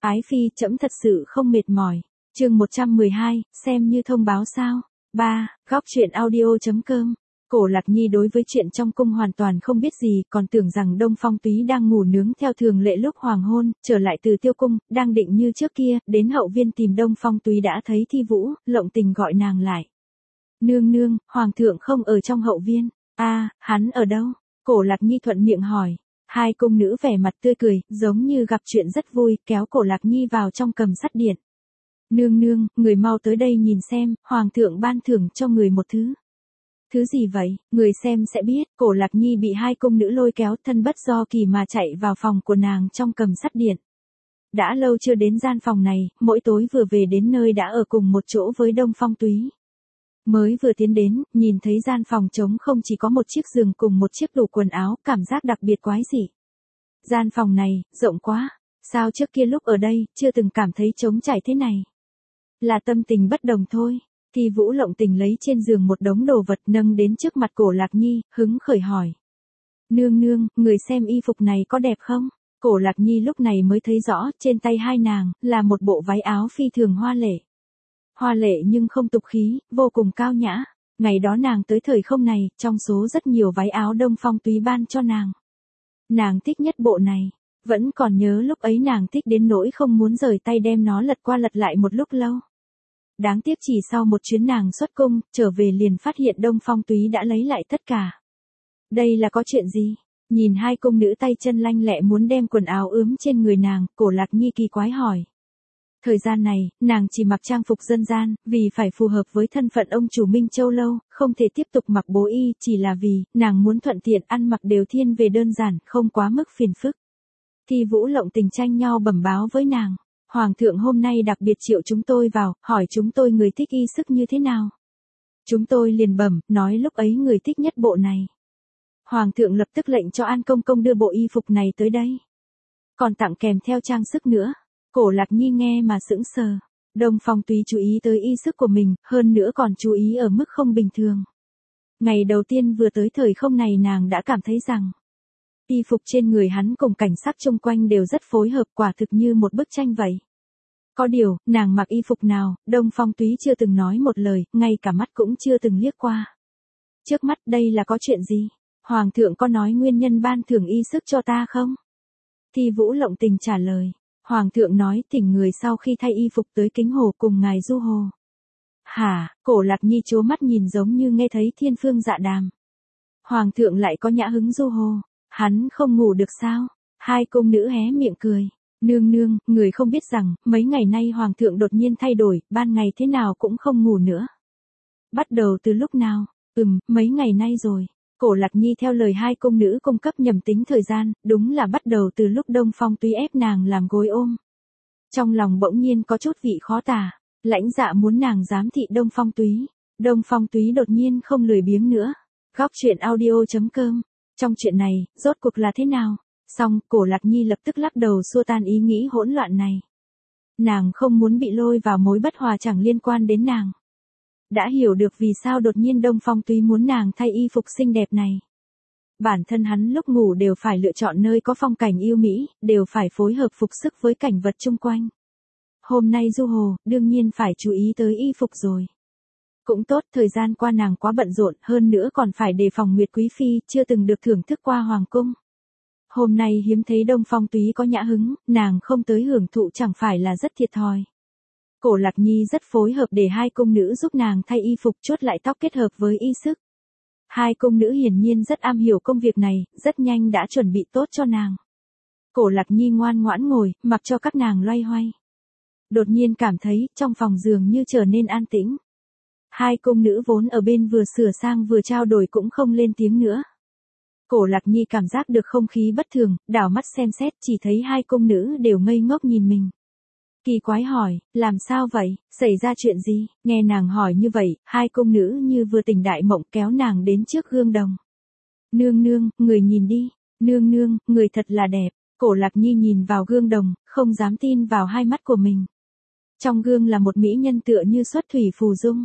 Ái phi, trẫm thật sự không mệt mỏi. Chương 112, xem như thông báo sao. 3. Góc truyện audio.com. Cổ Lạc Nhi đối với chuyện trong cung hoàn toàn không biết gì, còn tưởng rằng Đông Phong Túy đang ngủ nướng theo thường lệ lúc hoàng hôn, trở lại từ Tiêu cung, đang định như trước kia, đến hậu viên tìm Đông Phong Túy đã thấy Thi Vũ, Lộng Tình gọi nàng lại. Nương nương, hoàng thượng không ở trong hậu viên. Hắn ở đâu? Cổ Lạc Nhi thuận miệng hỏi. Hai cung nữ vẻ mặt tươi cười, giống như gặp chuyện rất vui, kéo Cổ Lạc Nhi vào trong cầm sắt điện. Nương nương, người mau tới đây nhìn xem, hoàng thượng ban thưởng cho người một thứ. Thứ gì vậy? Người xem sẽ biết. Cổ Lạc Nhi bị hai cung nữ lôi kéo, thân bất do kỳ mà chạy vào phòng của nàng trong cầm sắt điện. Đã lâu chưa đến gian phòng này, mỗi tối vừa về đến nơi đã ở cùng một chỗ với Đông Phong Túy. Mới vừa tiến đến, nhìn thấy gian phòng trống không chỉ có một chiếc giường cùng một chiếc tủ quần áo, cảm giác đặc biệt quái dị. Gian phòng này, rộng quá, sao trước kia lúc ở đây, chưa từng cảm thấy trống trải thế này. Là tâm tình bất đồng thôi. Thi Vũ Lộng Tình lấy trên giường một đống đồ vật nâng đến trước mặt Cổ Lạc Nhi, hứng khởi hỏi. Nương nương, người xem y phục này có đẹp không? Cổ Lạc Nhi lúc này mới thấy rõ, trên tay hai nàng, là một bộ váy áo phi thường hoa lệ. Hoa lệ nhưng không tục khí, vô cùng cao nhã. Ngày đó nàng tới thời không này, trong số rất nhiều váy áo Đông Phong Túy ban cho nàng. Nàng thích nhất bộ này. Vẫn còn nhớ lúc ấy nàng thích đến nỗi không muốn rời tay đem nó lật qua lật lại một lúc lâu. Đáng tiếc chỉ sau một chuyến nàng xuất cung, trở về liền phát hiện Đông Phong Túy đã lấy lại tất cả. Đây là có chuyện gì? Nhìn hai cung nữ tay chân lanh lẹ muốn đem quần áo ướm trên người nàng, Cổ Lạc Nhi kỳ quái hỏi. Thời gian này, nàng chỉ mặc trang phục dân gian, vì phải phù hợp với thân phận ông chủ Minh Châu Lâu, không thể tiếp tục mặc bố y, chỉ là vì, nàng muốn thuận tiện ăn mặc đều thiên về đơn giản, không quá mức phiền phức. Thi Vũ Lộng Tình tranh nhau bẩm báo với nàng. Hoàng thượng hôm nay đặc biệt triệu chúng tôi vào, hỏi chúng tôi người thích y sức như thế nào. Chúng tôi liền bẩm, nói lúc ấy người thích nhất bộ này. Hoàng thượng lập tức lệnh cho An Công Công đưa bộ y phục này tới đây. Còn tặng kèm theo trang sức nữa. Cổ Lạc Nhi nghe mà sững sờ. Đông Phong Túy chú ý tới y sức của mình, hơn nữa còn chú ý ở mức không bình thường. Ngày đầu tiên vừa tới thời không này nàng đã cảm thấy rằng y phục trên người hắn cùng cảnh sắc xung quanh đều rất phối hợp, quả thực như một bức tranh vậy. Có điều, nàng mặc y phục nào, Đông Phong Túy chưa từng nói một lời, ngay cả mắt cũng chưa từng liếc qua. Trước mắt đây là có chuyện gì? Hoàng thượng có nói nguyên nhân ban thưởng y sức cho ta không? Thi Vũ Lộng Tình trả lời. Hoàng thượng nói thỉnh người sau khi thay y phục tới Kính Hồ cùng ngài du hồ. Hả? Cổ Lạc Nhi trố mắt nhìn giống như nghe thấy thiên phương dạ đàm. Hoàng thượng lại có nhã hứng du hồ. Hắn không ngủ được sao? Hai cung nữ hé miệng cười. Nương nương, người không biết rằng, mấy ngày nay hoàng thượng đột nhiên thay đổi, ban ngày thế nào cũng không ngủ nữa. Bắt đầu từ lúc nào? Mấy ngày nay rồi. Cổ Lạc Nhi theo lời hai cung nữ cung cấp nhầm tính thời gian, đúng là bắt đầu từ lúc Đông Phong Túy ép nàng làm gối ôm. Trong lòng bỗng nhiên có chút vị khó tả, lãnh dạ muốn nàng giám thị Đông Phong Túy. Đông Phong Túy đột nhiên không lười biếng nữa. Góc truyện audio.com. Trong chuyện này, rốt cuộc là thế nào? Xong, Cổ Lạc Nhi lập tức lắc đầu xua tan ý nghĩ hỗn loạn này. Nàng không muốn bị lôi vào mối bất hòa chẳng liên quan đến nàng. Đã hiểu được vì sao đột nhiên Đông Phong Túy muốn nàng thay y phục xinh đẹp này. Bản thân hắn lúc ngủ đều phải lựa chọn nơi có phong cảnh yêu mỹ, đều phải phối hợp phục sức với cảnh vật chung quanh. Hôm nay du hồ, đương nhiên phải chú ý tới y phục rồi. Cũng tốt, thời gian qua nàng quá bận rộn, hơn nữa còn phải đề phòng Nguyệt Quý Phi, chưa từng được thưởng thức qua hoàng cung. Hôm nay hiếm thấy Đông Phong Túy có nhã hứng, nàng không tới hưởng thụ chẳng phải là rất thiệt thòi. Cổ Lạc Nhi rất phối hợp để hai cung nữ giúp nàng thay y phục chốt lại tóc kết hợp với y sức. Hai cung nữ hiển nhiên rất am hiểu công việc này, rất nhanh đã chuẩn bị tốt cho nàng. Cổ Lạc Nhi ngoan ngoãn ngồi, mặc cho các nàng loay hoay. Đột nhiên cảm thấy, trong phòng giường như trở nên an tĩnh. Hai cung nữ vốn ở bên vừa sửa sang vừa trao đổi cũng không lên tiếng nữa. Cổ Lạc Nhi cảm giác được không khí bất thường, đảo mắt xem xét chỉ thấy hai cung nữ đều ngây ngốc nhìn mình. Kỳ quái hỏi, làm sao vậy, xảy ra chuyện gì? Nghe nàng hỏi như vậy, hai cung nữ như vừa tỉnh đại mộng kéo nàng đến trước gương đồng. Nương nương, người nhìn đi. Nương nương, người thật là đẹp. Cổ Lạc Nhi nhìn vào gương đồng, không dám tin vào hai mắt của mình. Trong gương là một mỹ nhân tựa như xuất thủy phù dung.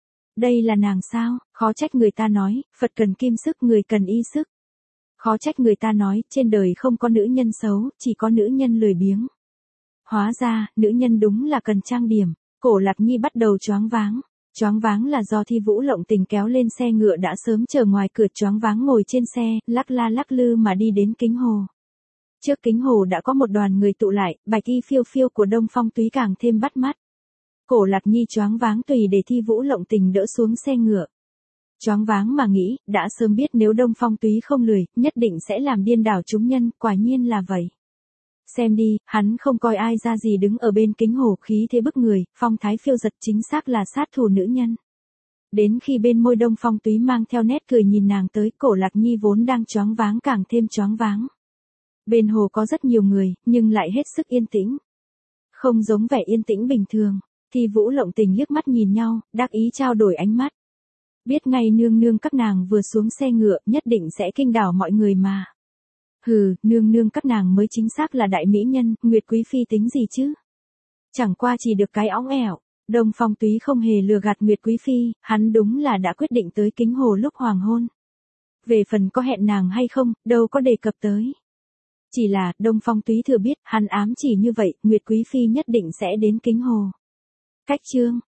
Đây là nàng sao? Khó trách người ta nói, Phật cần kim sức người cần y sức. Khó trách người ta nói, trên đời không có nữ nhân xấu, chỉ có nữ nhân lười biếng. Hóa ra, nữ nhân đúng là cần trang điểm. Cổ Lạc Nhi bắt đầu choáng váng. Choáng váng là do Thi Vũ Lộng Tình kéo lên xe ngựa đã sớm chờ ngoài cửa, choáng váng ngồi trên xe, lắc la lắc lư mà đi đến kính hồ. Trước kính hồ đã có một đoàn người tụ lại, bạch y phiêu phiêu của Đông Phong Túy càng thêm bắt mắt. Cổ Lạc Nhi choáng váng tùy để Thi Vũ Lộng Tình đỡ xuống xe ngựa. Choáng váng mà nghĩ, đã sớm biết nếu Đông Phong Túy không lười, nhất định sẽ làm điên đảo chúng nhân, quả nhiên là vậy. Xem đi, hắn không coi ai ra gì đứng ở bên kính hồ, khí thế bức người, phong thái phiêu giật, chính xác là sát thủ nữ nhân. Đến khi bên môi Đông Phong Túy mang theo nét cười nhìn nàng tới, Cổ Lạc Nhi vốn đang choáng váng càng thêm choáng váng. Bên hồ có rất nhiều người, nhưng lại hết sức yên tĩnh. Không giống vẻ yên tĩnh bình thường. Thi Vũ Lộng Tình liếc mắt nhìn nhau, đắc ý trao đổi ánh mắt. Biết ngay nương nương các nàng vừa xuống xe ngựa, nhất định sẽ kinh đảo mọi người mà. Hừ, nương nương các nàng mới chính xác là đại mỹ nhân, Nguyệt Quý Phi tính gì chứ? Chẳng qua chỉ được cái óng ẻo. Đông Phong Túy không hề lừa gạt Nguyệt Quý Phi, hắn đúng là đã quyết định tới kính hồ lúc hoàng hôn. Về phần có hẹn nàng hay không, đâu có đề cập tới. Chỉ là, Đông Phong Túy thừa biết, hắn ám chỉ như vậy, Nguyệt Quý Phi nhất định sẽ đến kính hồ. Cách chương